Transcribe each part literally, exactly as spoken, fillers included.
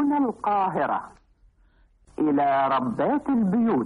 من القاهرة إلى ربات البيوت.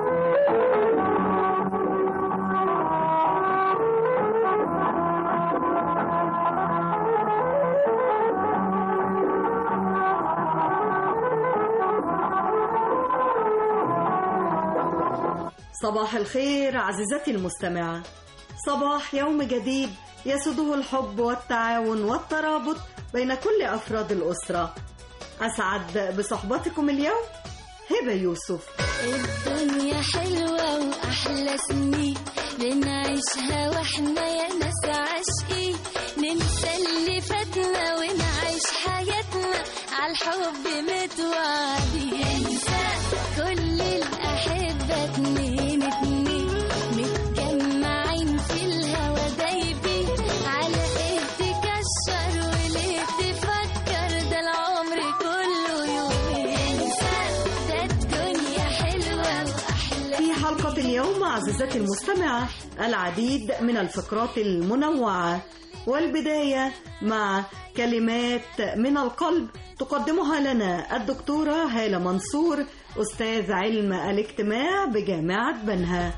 صباح الخير عزيزتي المستمعة، صباح يوم جديد يسوده الحب والتعاون والترابط بين كل أفراد الأسرة. أسعد بصحبتكم اليوم هبة يوسف. الدنيا حلوة وأحلى سنين بنعيشها وإحنا يا ناس عاشقين، ننسى اللي فاتنا ونعيش حياتنا عالحب متوعدين، ننسى كل الأحبة اتنين اتنين متجمعين في الهوا دايبين، على إيه تكشر وليه تفكر، ده العمر كله يومين، ننسى ده الدنيا حلوة وأحلى. في حلقة اليوم عزيزتي المستمعة العديد من الفقرات المنوعة، والبداية مع كلمات من القلب تقدمها لنا الدكتورة هالة منصور، أستاذ علم الاجتماع بجامعة بنها.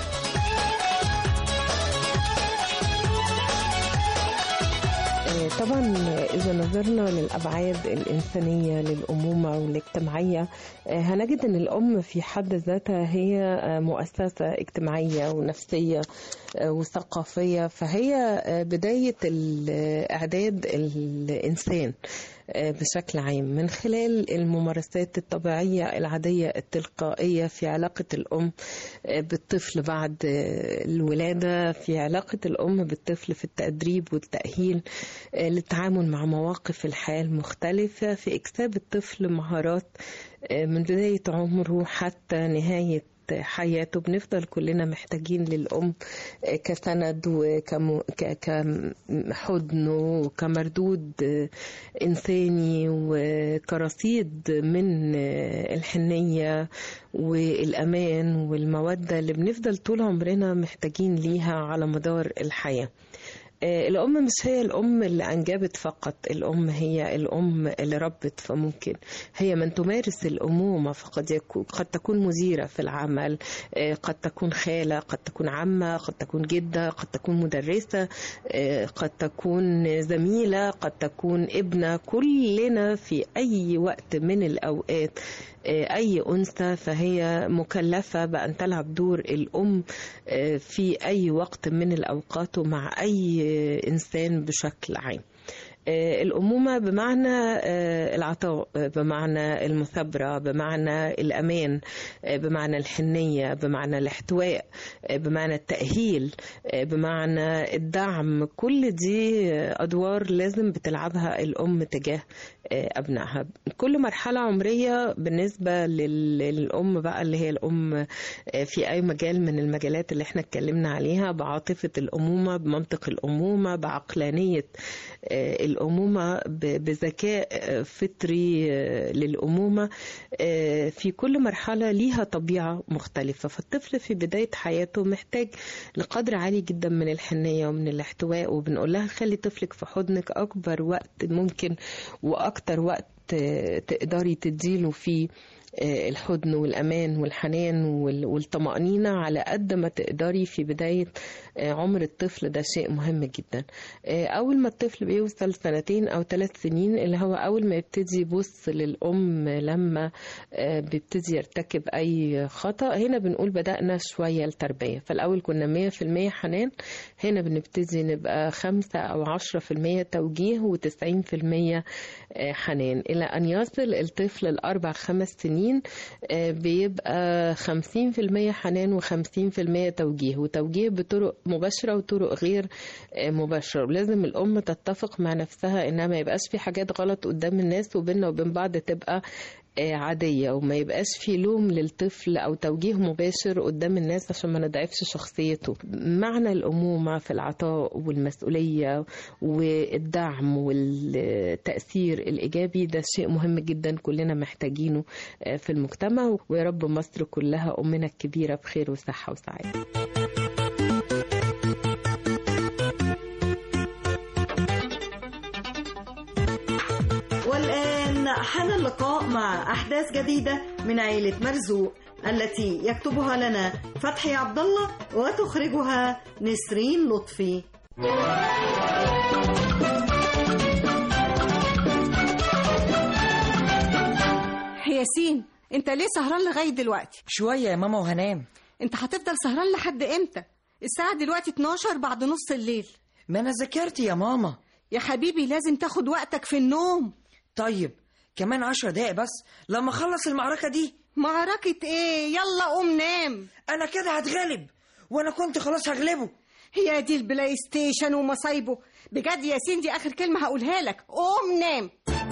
طبعا إذا نظرنا للأبعاد الإنسانية للأمومة والاجتماعية هنجد أن الأم في حد ذاتها هي مؤسسة اجتماعية ونفسية وثقافية، فهي بداية إعداد الإنسان بشكل عام من خلال الممارسات الطبيعية العادية التلقائية في علاقة الأم بالطفل بعد الولادة، في علاقة الأم بالطفل في التدريب والتأهيل للتعامل مع مواقف الحياة المختلفة، في إكساب الطفل مهارات من بداية عمره حتى نهاية حياته. بنفضل كلنا محتاجين للأم كسند وكحضن وكمردود إنساني وكرصيد من الحنية والأمان والمودة اللي بنفضل طول عمرنا محتاجين ليها على مدار الحياة. الأم مش هي الأم اللي أنجبت فقط، الأم هي الأم اللي ربت، فممكن هي من تمارس الأمومة، فقد يكون قد تكون مديرة في العمل، قد تكون خالة، قد تكون عمة، قد تكون جدة، قد تكون مدرسة، قد تكون زميلة، قد تكون ابنة. كلنا في أي وقت من الأوقات أي أنثى فهي مكلفة بأن تلعب دور الأم في أي وقت من الأوقات ومع أي إنسان بشكل عام. الأمومة بمعنى العطاء، بمعنى المثابرة، بمعنى الأمان، بمعنى الحنية، بمعنى الاحتواء، بمعنى التأهيل، بمعنى الدعم. كل دي أدوار لازم بتلعبها الأم تجاه أبنائها. كل مرحلة عمرية بالنسبة للأم بقى اللي هي الأم في أي مجال من المجالات اللي احنا اتكلمنا عليها، بعاطفة الأمومة، بمنطق الأمومة، بعقلانية الأمومة، بذكاء فطري للأمومة. في كل مرحلة ليها طبيعة مختلفة، فالطفل في بداية حياته محتاج لقدر عالي جدا من الحنية ومن الاحتواء، وبنقول لها خلي طفلك في حضنك أكبر وقت ممكن وأكتر وقت تقدري تديله فيه الحضن والأمان والحنان والطمأنينة على قد ما تقدري في بداية عمر الطفل. ده شيء مهم جدا. أول ما الطفل بيوصل سنتين أو ثلاث سنين اللي هو أول ما يبتدي يبص للأم لما بيبتدي يرتكب أي خطأ، هنا بنقول بدأنا شوية التربية. فالأول كنا مية في المية حنان، هنا بنبتدي نبقى خمسة أو عشرة في المية توجيه وتسعين في المية حنان، إلى أن يصل الطفل الأربع خمس سنين بيبقى خمسين في المية حنان وخمسين في المية توجيه، وتوجيه بطرق مباشرة وطرق غير مباشرة. ولازم الأم تتفق مع نفسها إنها ما يبقاش في حاجات غلط قدام الناس وبيننا وبين بعض تبقى عادية، وما يبقاش في لوم للطفل أو توجيه مباشر قدام الناس عشان ما نضعفش شخصيته. معنى الأمومة في العطاء والمسؤولية والدعم والتأثير الإيجابي ده شيء مهم جدا كلنا محتاجينه في المجتمع. ويا رب مصر كلها أمنا الكبيرة بخير وصحة وسعادة. والآن حان اللقاء مع أحداث جديدة من عيلة مرزوق التي يكتبها لنا فتحي عبد الله وتخرجها نسرين لطفي. ياسين، انت ليه سهران لغايه دلوقتي؟ شويه يا ماما وهنام. انت هتفضل سهران لحد امتى؟ الساعه دلوقتي اتناشر بعد نص الليل. ما انا ذاكرت يا ماما. يا حبيبي لازم تاخد وقتك في النوم. طيب كمان عشر دقايق بس لما اخلص المعركه دي. معركه ايه؟ يلا قوم نام. انا كده هتغلب وانا كنت خلاص هغلبه. هي دي البلاي ستيشن ومصايبه بجد. ياسين دي اخر كلمه هقولها لك، قوم نام.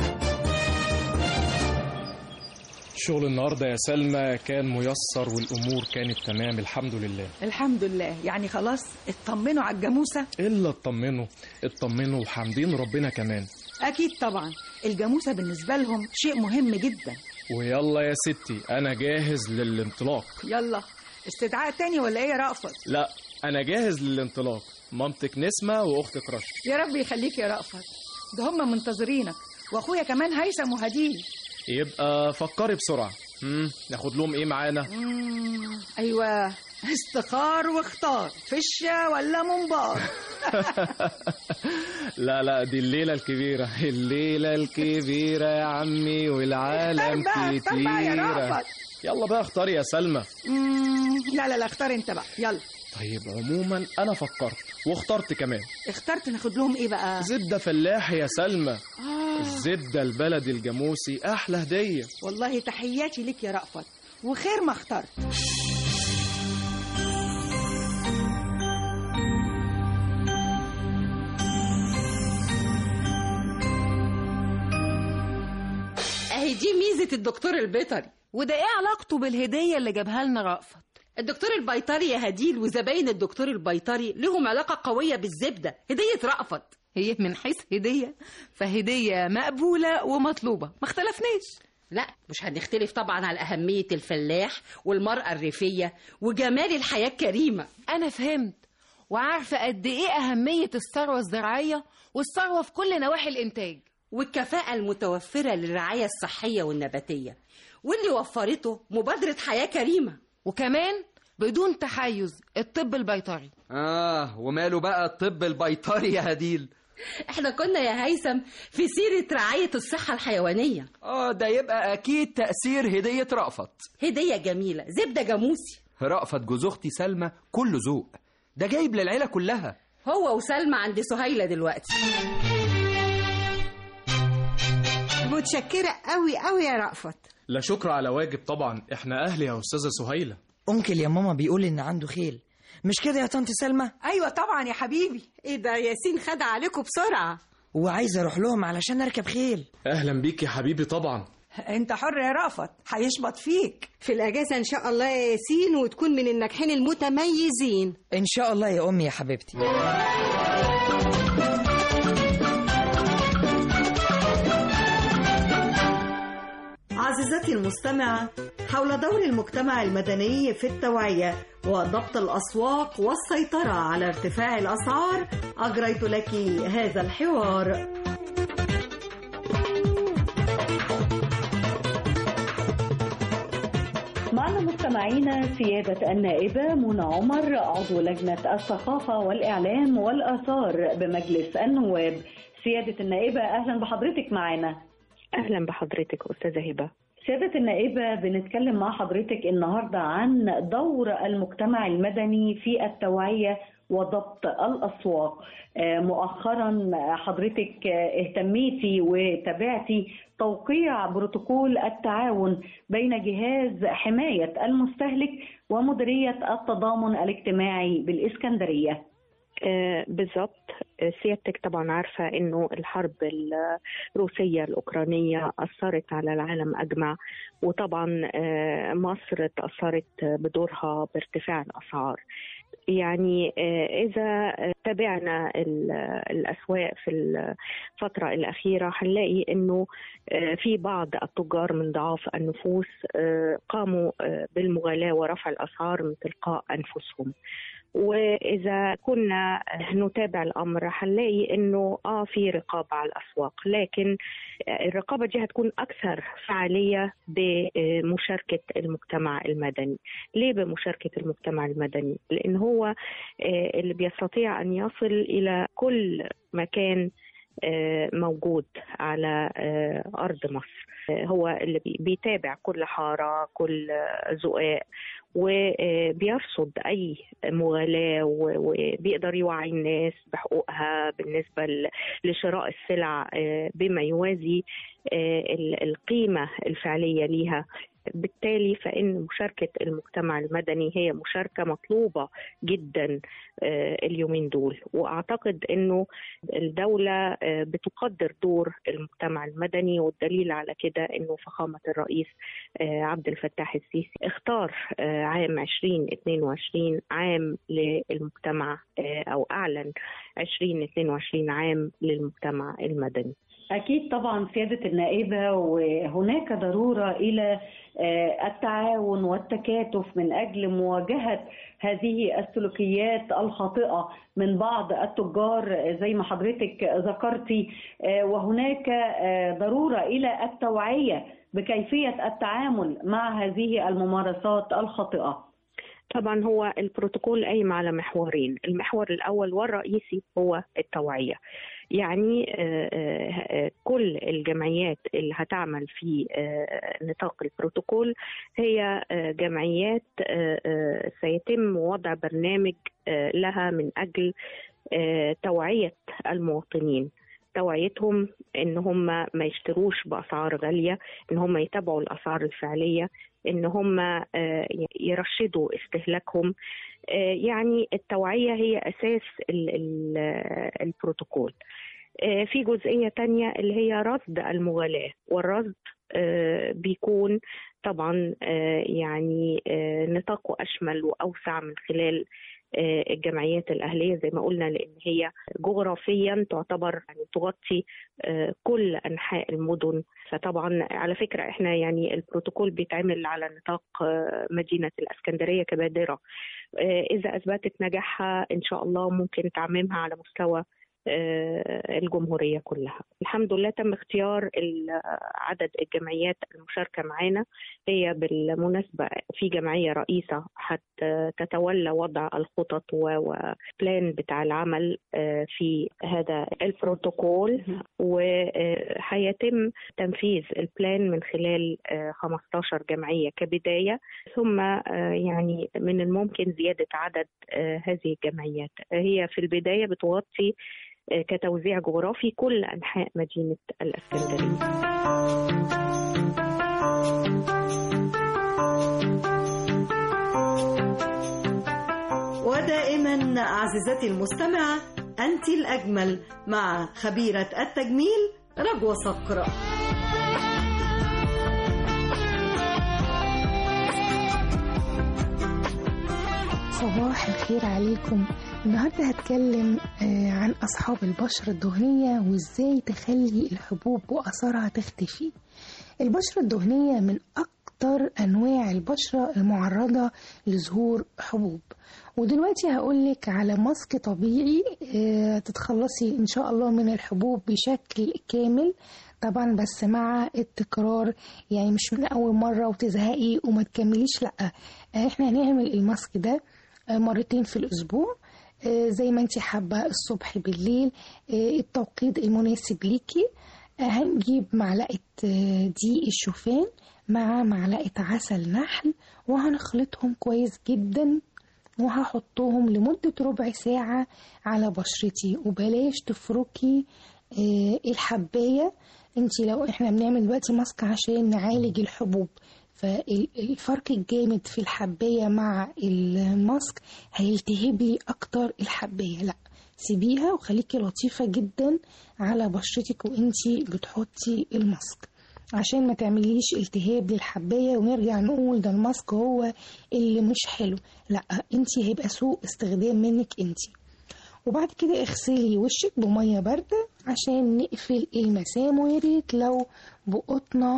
شغل النهارده يا سلمى كان ميسر والامور كانت تمام الحمد لله. الحمد لله. يعني خلاص اطمنوا على الجاموسه؟ الا اطمنوا اطمنوا وحامدين ربنا كمان. اكيد طبعا، الجاموسه بالنسبه لهم شيء مهم جدا. ويلا يا ستي انا جاهز للانطلاق. يلا استدعاء تاني ولا ايه يا رأفت؟ لا انا جاهز للانطلاق. مامتك نسمة واختك رشا. يا رب يخليك يا رأفت، ده هم منتظرينك، واخويا كمان هيثم وهديل. يبقى فكري بسرعة. امم ناخد لهم ايه معانا؟ ايوه استخار واختار، فشة ولا منبار. لا لا دي الليلة الكبيرة، الليلة الكبيرة يا عمي والعالم كتيرة. يلا بقى اختاري يا سلمى. لا لا لا اختار انت بقى يلا. طيب عموما انا فكرت واخترت كمان. اخترت ناخد لهم ايه بقى؟ زبدة فلاحي يا سلمى. آه. الزبدة البلدي الجاموسي احلى هدية. والله تحياتي ليك يا رأفت، وخير ما اخترت. اهي دي ميزة الدكتور البيطري. وده ايه علاقته بالهدية اللي جابها لنا رأفت؟ الدكتور البيطري يا هديل وزباين الدكتور البيطري لهم علاقة قوية بالزبدة. هدية رأفت هي من حيث هدية فهدية مقبولة ومطلوبة، ما اختلفناش. لا مش هنختلف طبعا على أهمية الفلاح والمرأة الريفية وجمال الحياة الكريمة. أنا فهمت وعارفة قد إيه أهمية الثروة الزراعية والثروة في كل نواحي الإنتاج والكفاءة المتوفرة للرعاية الصحية والنباتية واللي وفرته مبادرة حياة كريمة. وكمان بدون تحيز الطب البيطري. آه وماله بقى الطب البيطري يا هديل؟ احنا كنا يا هيثم في سيرة رعاية الصحة الحيوانية. اه ده يبقى أكيد تأثير هدية رأفت. هدية جميلة، زبدة جاموسي. رأفت جوز أختي سلمى كله ذوق، ده جايب للعيلة كلها. هو وسلمى عند سهيلة دلوقتي. متشكرة قوي قوي يا رأفت. لا شكر على واجب طبعا، احنا اهل يا استاذة سهيلة. أنكل يا ماما بيقول إن عنده خيل، مش كده يا طنط سلمى؟ أيوة طبعا يا حبيبي. إيه ده ياسين خد عليكم بسرعة. وعايز أروح لهم علشان أركب خيل. أهلا بيك يا حبيبي طبعا. أنت حر يا رأفت، هيشبط فيك في الأجازة إن شاء الله يا ياسين، وتكون من الناجحين المتميزين إن شاء الله يا أمي يا حبيبتي. عزيزتي المستمعة، حول دور المجتمع المدني في التوعية وضبط الأسواق والسيطرة على ارتفاع الأسعار أجريت لك هذا الحوار. معنا مستمعينا سيادة النائبة منى عمر عضو لجنة الثقافة والإعلام والآثار بمجلس النواب. سيادة النائبة أهلا بحضرتك معنا. أهلا بحضرتك أستاذة هبة. سيادة النائبة بنتكلم مع حضرتك النهاردة عن دور المجتمع المدني في التوعية وضبط الأسواق. مؤخرا حضرتك اهتميتي وتابعتي توقيع بروتوكول التعاون بين جهاز حماية المستهلك ومديرية التضامن الاجتماعي بالإسكندرية. آه بالضبط. سيادتك طبعا عارفة انه الحرب الروسية الأوكرانية أثرت على العالم أجمع، وطبعا آه مصر تأثرت بدورها بارتفاع الأسعار. يعني إذا تابعنا الأسواق في الفترة الأخيرة هنلاقي أنه في بعض التجار من ضعاف النفوس قاموا بالمغالاة ورفع الأسعار من تلقاء أنفسهم، وإذا كنا نتابع الأمر هنلاقي إنه آه في رقابة على الأسواق، لكن الرقابة دي هتكون أكثر فعالية بمشاركة المجتمع المدني. ليه بمشاركة المجتمع المدني؟ لأن هو اللي بيستطيع أن يصل إلى كل مكان موجود على أرض مصر، هو اللي بيتابع كل حارة، كل زقاق، وبيرصد أي مغالاة وبيقدر يوعي الناس بحقوقها بالنسبة لشراء السلع بما يوازي القيمة الفعلية ليها. بالتالي فإن مشاركة المجتمع المدني هي مشاركة مطلوبة جدا اليومين دول، وأعتقد أنه الدولة بتقدر دور المجتمع المدني، والدليل على كده أنه فخامة الرئيس عبد الفتاح السيسي اختار عام عشرين اثنين وعشرين عام للمجتمع، أو أعلن عشرين اثنين وعشرين عام للمجتمع المدني. أكيد طبعا سيادة النائبة، وهناك ضرورة إلى التعاون والتكاتف من أجل مواجهة هذه السلوكيات الخاطئة من بعض التجار زي ما حضرتك ذكرتي، وهناك ضرورة إلى التوعية بكيفية التعامل مع هذه الممارسات الخاطئة. طبعا هو البروتوكول قايم على محورين، المحور الأول والرئيسي هو التوعية. يعني كل الجمعيات اللي هتعمل في نطاق البروتوكول هي جمعيات سيتم وضع برنامج لها من أجل توعية المواطنين، توعيتهم ان هم ما يشتروش بأسعار غالية، ان هم يتابعوا الأسعار الفعلية، ان هم يرشدوا استهلاكهم. يعني التوعية هي أساس البروتوكول. في جزئية تانية اللي هي رصد المغالاة، والرصد بيكون طبعا يعني نطاقه أشمل وأوسع من خلال الجمعيات الأهلية زي ما قلنا، لأن هي جغرافيا تعتبر يعني تغطي كل أنحاء المدن. فطبعا على فكرة احنا يعني البروتوكول بيتعمل على نطاق مدينة الإسكندرية كبادرة، إذا أثبتت نجاحها إن شاء الله ممكن تعميمها على مستوى الجمهورية كلها. الحمد لله تم اختيار عدد الجمعيات المشاركة معانا. هي بالمناسبة في جمعية رئيسة حتى تتولى وضع الخطط وبلان بتاع العمل في هذا البروتوكول، وحيتم تنفيذ البلان من خلال خمسة عشر جمعية كبداية، ثم يعني من الممكن زيادة عدد هذه الجمعيات. هي في البداية بتغطي كتوزيع جغرافي كل أنحاء مدينة الإسكندرية. ودائما عزيزتي المستمعة أنت الأجمل مع خبيرة التجميل رجوة صقر. صباح الخير عليكم. النهاردة هتكلم عن أصحاب البشرة الدهنية وإزاي تخلي الحبوب وأثرها تختفي. البشرة الدهنية من أكتر أنواع البشرة المعرضة لظهور حبوب، ودلوقتي هقولك على ماسك طبيعي تتخلصي إن شاء الله من الحبوب بشكل كامل، طبعا بس مع التكرار، يعني مش من أول مرة وتزهقي وما تكمليش، لأ احنا هنعمل الماسك ده مرتين في الأسبوع زي ما انت حابة، الصبح بالليل، التوقيت المناسب ليكي. هنجيب معلقة دقيق الشوفان مع معلقة عسل نحل وهنخلطهم كويس جدا وهحطهم لمدة ربع ساعة على بشرتي، وبلاش تفركي الحباية. انت لو احنا بنعمل دلوقتي ماسك عشان نعالج الحبوب، فالفرق الجامد في الحباية مع الماسك هيلتهب لي اكتر الحباية، لا سيبيها وخليكي لطيفة جدا على بشرتك وانتي بتحطي الماسك عشان ما تعمليش التهاب للحباية ونرجع نقول ده الماسك هو اللي مش حلو، لا انتي هيبقى سوء استخدام منك انتي. وبعد كده اغسلي وشك بمية باردة عشان نقفل المسام، وياريت لو بقطنة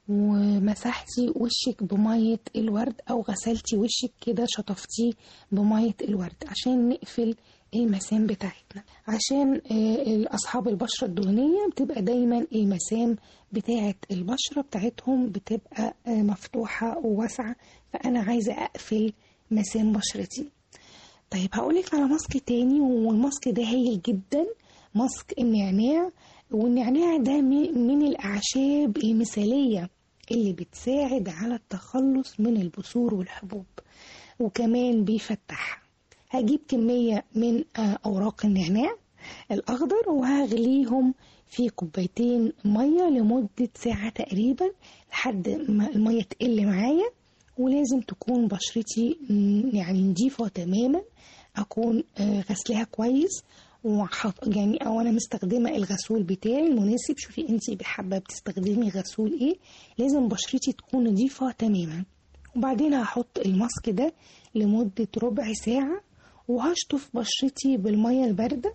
ومسحتي وشك بمية الورد أو غسلتي وشك كده شطفتيه بمية الورد عشان نقفل المسام بتاعتنا. عشان أصحاب البشرة الدهنية بتبقى دايما المسام بتاعت البشرة بتاعتهم بتبقى مفتوحة وواسعة، فأنا عايزة أقفل مسام بشرتي. طيب هقولك على ماسك تاني، والماسك ده هايل جدا، ماسك النعناع. والنعناع ده من الأعشاب المثالية اللي بتساعد على التخلص من البثور والحبوب، وكمان بيفتح. هجيب كمية من أوراق النعناع الأخضر وهغليهم في كوبايتين مية لمدة ساعة تقريبا لحد ما المية تقل معايا. ولازم تكون بشرتي يعني نضيفة تماما، أكون غسلها كويس وحط يعني او انا مستخدمه الغسول بتاعي المناسب. شوفي انتي حابه بتستخدمي غسول ايه، لازم بشرتي تكون نظيفه تماما. وبعدين هحط الماسك ده لمده ربع ساعه وهشطف بشرتي بالميه البارده.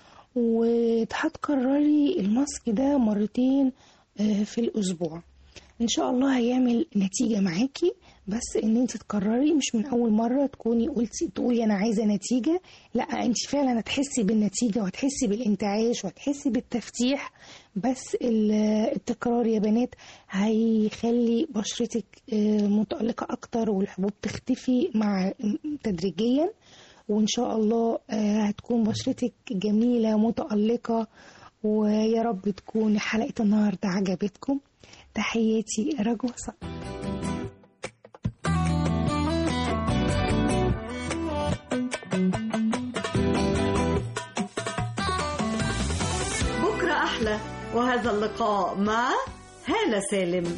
وهتكرري الماسك ده مرتين في الاسبوع، ان شاء الله هيعمل نتيجه معاكي. بس ان انت تكرري، مش من اول مره تكوني قلتي تقولي انا عايزه نتيجه، لا انت فعلا هتحسي بالنتيجه وهتحسي بالانتعاش وهتحسي بالتفتيح. بس التكرار يا بنات هيخلي بشرتك متألقه اكتر والحبوب تختفي مع تدريجيا، وان شاء الله هتكون بشرتك جميله متألقه. ويا رب تكون حلقه النهارده عجبتكم. تحياتي رجوة صقر. بكرة أحلى، وهذا اللقاء مع هالة سالم.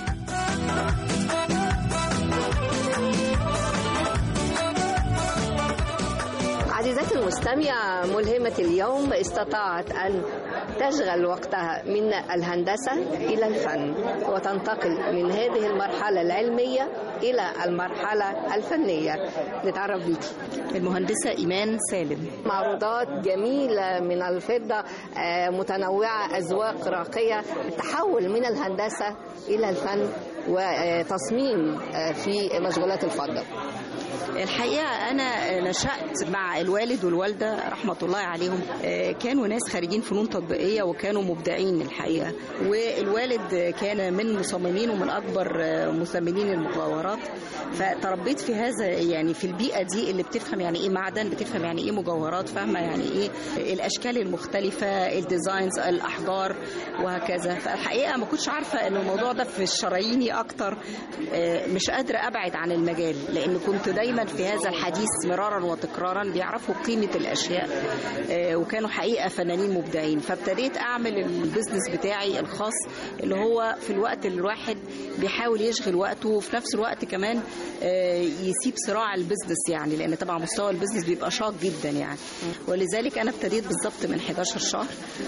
عزيزتي المستمعة، ملهمة اليوم استطاعت أن تشغل وقتها من الهندسة إلى الفن وتنتقل من هذه المرحلة العلمية إلى المرحلة الفنية. نتعرف بيكي. المهندسة إيمان سالم. معروضات جميلة من الفضة متنوعة، أذواق راقية، التحول من الهندسة إلى الفن وتصميم في مشغولات الفضة. الحقيقة أنا نشأت مع الوالد والوالدة رحمة الله عليهم، كانوا ناس خارجين فنون تطبيقية وكانوا مبدعين الحقيقة. والوالد كان من مصممين ومن أكبر مصممين المجوهرات، فتربيت في هذا يعني في البيئة دي اللي بتفهم يعني إيه معدن، بتفهم يعني إيه مجوهرات، فاهمة يعني إيه الأشكال المختلفة، الديزاينز، الأحجار وهكذا. فالحقيقة ما كنتش عارفة إن الموضوع ده في شراييني أكتر، مش قادرة أبعد عن المجال لأن كنت دايما في هذا الحديث مرارا وتكرارا بيعرفوا قيمة الأشياء، وكانوا حقيقة فنانين مبدعين. فابتديت أعمل البيزنس بتاعي الخاص اللي هو في الوقت اللي الواحد بيحاول يشغل وقته وفي نفس الوقت كمان يسيب صراع البيزنس، يعني لأن طبعا مستوى البيزنس بيبقى شاق جدا يعني. ولذلك أنا ابتديت بالضبط من حداشر شهر،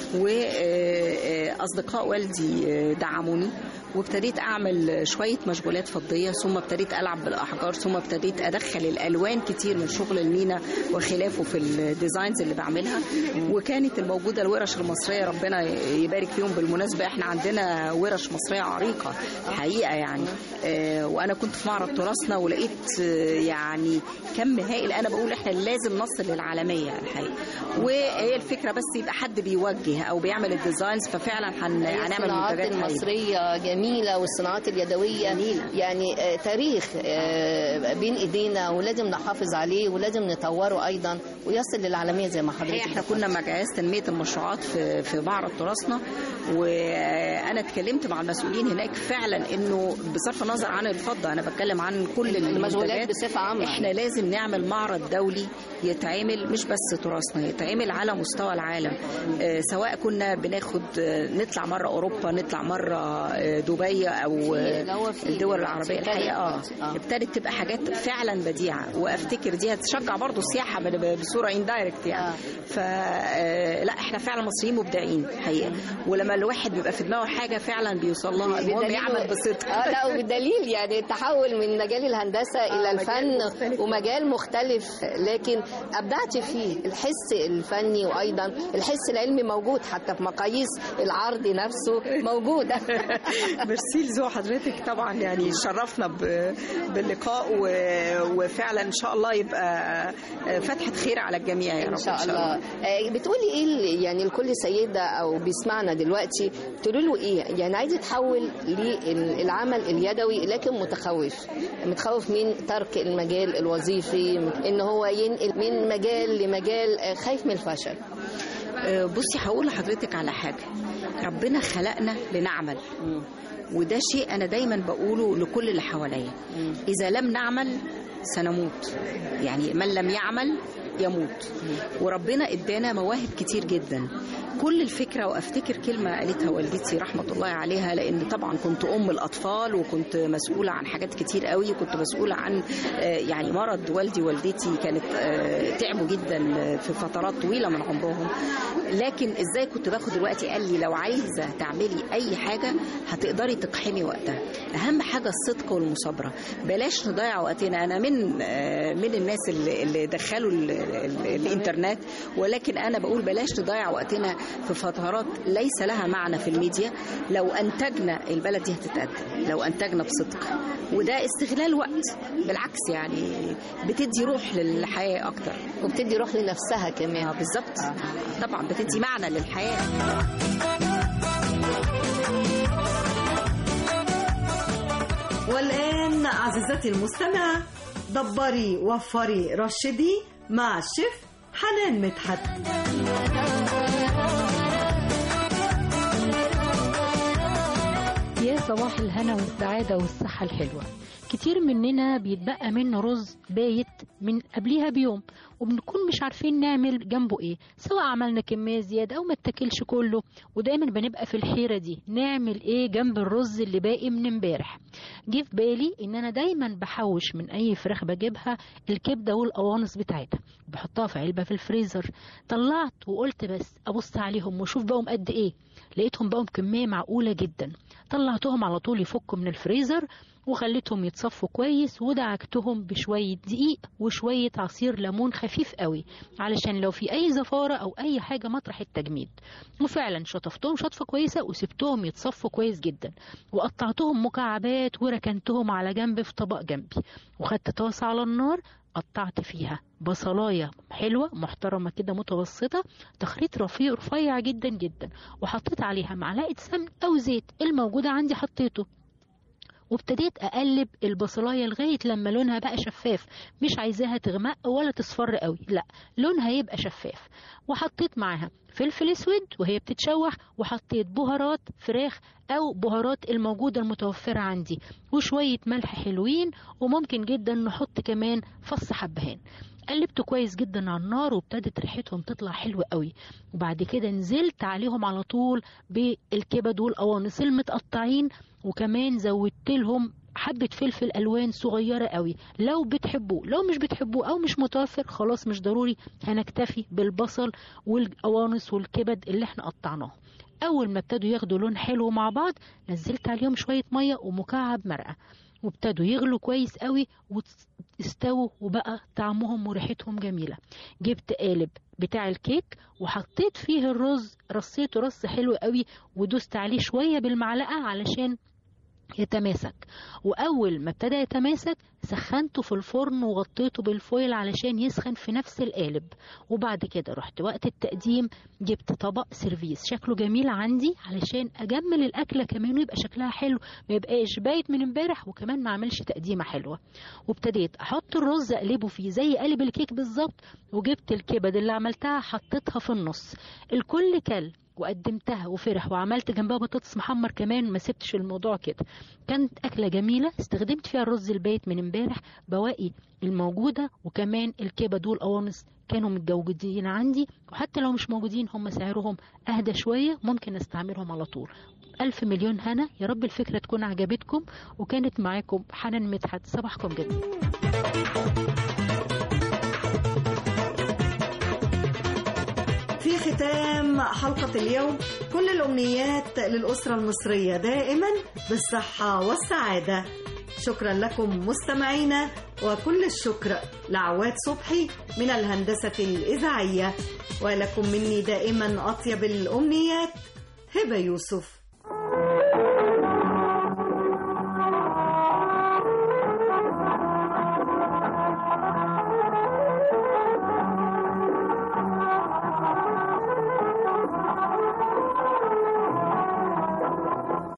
وأصدقاء والدي دعموني وابتديت أعمل شوية مشغولات فضية، ثم ابتديت ألعب بالأحجار، ثم ابتديت أدخل الألوان كتير من شغل المينا وخلافه في الديزاينز اللي بعملها. وكانت الموجودة الورش المصرية ربنا يبارك فيهم، بالمناسبة احنا عندنا ورش مصرية عريقة حقيقة يعني. اه وأنا كنت في معرض تراثنا ولقيت يعني كم هائل. أنا بقول احنا لازم نصل للعالمية الحقيقة، وهي الفكرة بس يبقى حد بيوجه أو بيعمل الديزاينز، ففعلا هنعمل منتجات المصرية جميلة والصناعات اليدوية جميلة. يعني اه تاريخ اه بين ايدينا ولازم نحافظ عليه ولازم نطوره ايضا ويصل للعالمية زي ما حضرتك. احنا كنا مع جهاز تنمية المشروعات في في معرض تراثنا، وانا اتكلمت مع المسؤولين هناك فعلا انه بصرف النظر عن الفضة، انا بتكلم عن كل المشغولات بصفة عامة، احنا لازم نعمل معرض دولي يتعمل مش بس تراثنا، يتعمل على مستوى العالم. اه سواء كنا بناخد نطلع مرة اوروبا، نطلع مرة دبي او الدول العربية الحقيقة اه ابتدت تبقى حاجات فعلا بديعة، وافتكر دي هتشجع برضو السياحة بصورة اندايركت يعني. فلا احنا فعلا مصريين مبدعين حقيقة، ولما الواحد بيبقى في دماغه حاجة فعلا بيوصل لها، المهم يعمل بصدق. اه لا وبالدليل يعني التحول من مجال الهندسة آه الى الفن مجال ومجال مختلف، لكن ابدعت فيه. الحس الفني وايضا الحس العلمي موجود حتى في مقاييس العرض نفسه موجود. ميرسي لذوق حضرتك طبعا، يعني شرفنا باللقاء وفعلا ان شاء الله يبقى فتحة خير على الجميع يا رب ان شاء الله. بتقولي ايه يعني لكل سيدة او بيسمعنا دلوقتي تقولي له ايه؟ يعني عايز يتحول للعمل اليدوي لكن متخوف متخوف من ترك المجال الوظيفي، ان هو ينقل من مجال لمجال، خايف من الفشل. بصي هقول لحضرتك على حاجة، ربنا خلقنا لنعمل، وده شيء أنا دايما بقوله لكل اللي حواليا، إذا لم نعمل سنموت، يعني من لم يعمل يموت. وربنا ادانا مواهب كتير جدا. كل الفكرة، وافتكر كلمة قالتها والدتي رحمة الله عليها، لان طبعا كنت ام الاطفال وكنت مسؤولة عن حاجات كتير قوي، وكنت مسؤولة عن يعني مرض والدي والدتي كانت تعبوا جدا في فترات طويلة من عمرهم، لكن ازاي كنت باخد الوقت. قال لي لو عايزة تعملي اي حاجة هتقدري تقحمي وقتها، اهم حاجة الصدق والمصابرة، بلاش نضيع وقتنا. انا من من الناس اللي دخلوا الانترنت، ولكن انا بقول بلاش نضيع وقتنا في فترات ليس لها معنى في الميديا. لو انتجنا البلد دي هتتقدم، لو انتجنا بصدق، وده استغلال وقت بالعكس، يعني بتدي روح للحياة اكتر، وبتدي روح لنفسها كمان. اه بالظبط، طبعا بتدي معنى للحياة. والآن عزيزتي المستمعة، دبري وفري رشدي مع الشيف حنان مدحت. يا صباح الهنا والسعادة والصحة الحلوة. كتير مننا بيتبقى منه رز بايت من قبليها بيوم، وبنكون مش عارفين نعمل جنبه ايه، سواء عملنا كمية زيادة او ما اتاكلش كله، ودايما بنبقى في الحيرة دي نعمل ايه جنب الرز اللي باقي من امبارح. جه في بالي ان انا دايما بحوش من اي فراخ بجيبها الكبدة والقوانص بتاعتها، بحطها في علبة في الفريزر. طلعت وقلت بس ابص عليهم واشوف بقوا قد ايه، لقيتهم بقوا كمية معقولة جدا. طلعتهم على طول يفكوا من الفريزر، وخليتهم يتصفوا كويس، ودعكتهم بشوية دقيق وشوية عصير ليمون خفيف قوي علشان لو في اي زفارة او اي حاجة مطرح التجميد. وفعلا شطفتهم شطفة كويسة وسبتهم يتصفوا كويس جدا، وقطعتهم مكعبات وركنتهم على جنب في طبق جنبي، وخدت طاسة على النار قطعت فيها بصلاية حلوة محترمة كده متوسطة، تخريط رفيع رفيع جدا جدا، وحطيت عليها معلقة سمن او زيت الموجودة عندي حطيته، وابتديت اقلب البصلايه لغايه لما لونها بقى شفاف، مش عايزاها تغمق ولا تصفر قوي، لا لونها يبقى شفاف. وحطيت معاها فلفل اسود وهي بتتشوح، وحطيت بهارات فراخ او بهارات الموجوده المتوفره عندي، وشويه ملح حلوين، وممكن جدا نحط كمان فص حبهان. قلبته كويس جدا على النار، وابتدت ريحتهم تطلع حلوة قوي. وبعد كده نزلت عليهم على طول بالكبد والقوانص المتقطعين، وكمان زودت لهم حبة فلفل ألوان صغيرة قوي لو بتحبوه. لو مش بتحبوه أو مش متوفر خلاص مش ضروري، هنكتفي بالبصل والقوانص والكبد اللي احنا قطعناه. أول ما ابتدوا ياخدوا لون حلو مع بعض نزلت عليهم شوية مية ومكعب مرقة، وابتدوا يغلوا كويس قوي واستووا، وبقى طعمهم وريحتهم جميلة. جبت قالب بتاع الكيك وحطيت فيه الرز، رصيته رص حلو قوي، ودوست عليه شوية بالمعلقة علشان يتماسك. واول ما ابتدى يتماسك سخنته في الفرن وغطيته بالفويل علشان يسخن في نفس القالب. وبعد كده رحت وقت التقديم جبت طبق سيرفيس شكله جميل عندي علشان اجمل الاكله كمان ويبقى شكلها حلو، ما يبقاش بايت من امبارح وكمان ما اعملش تقديمه حلوه. وابتديت احط الرز اقلبه فيه زي قالب الكيك بالظبط، وجبت الكبد اللي عملتها حطيتها في النص. الكل كل وقدمتها وفرح، وعملت جنبها بطاطس محمر كمان، ما سبتش الموضوع كده. كانت أكلة جميلة استخدمت فيها الرز البايت من امبارح بواقي الموجودة، وكمان الكبد والقوانص كانوا متجودين عندي، وحتى لو مش موجودين هم سعرهم أهدى شوية ممكن استعملهم على طول. ألف مليون هنا، يا رب الفكرة تكون عجبتكم. وكانت معاكم حنان مدحت، صباحكم جميل. في ختام حلقة اليوم كل الأمنيات للأسرة المصرية دائما بالصحة والسعادة. شكرا لكم مستمعينا، وكل الشكر لعواد صبحي من الهندسة الإذاعية، ولكم مني دائما أطيب الأمنيات، هبة يوسف.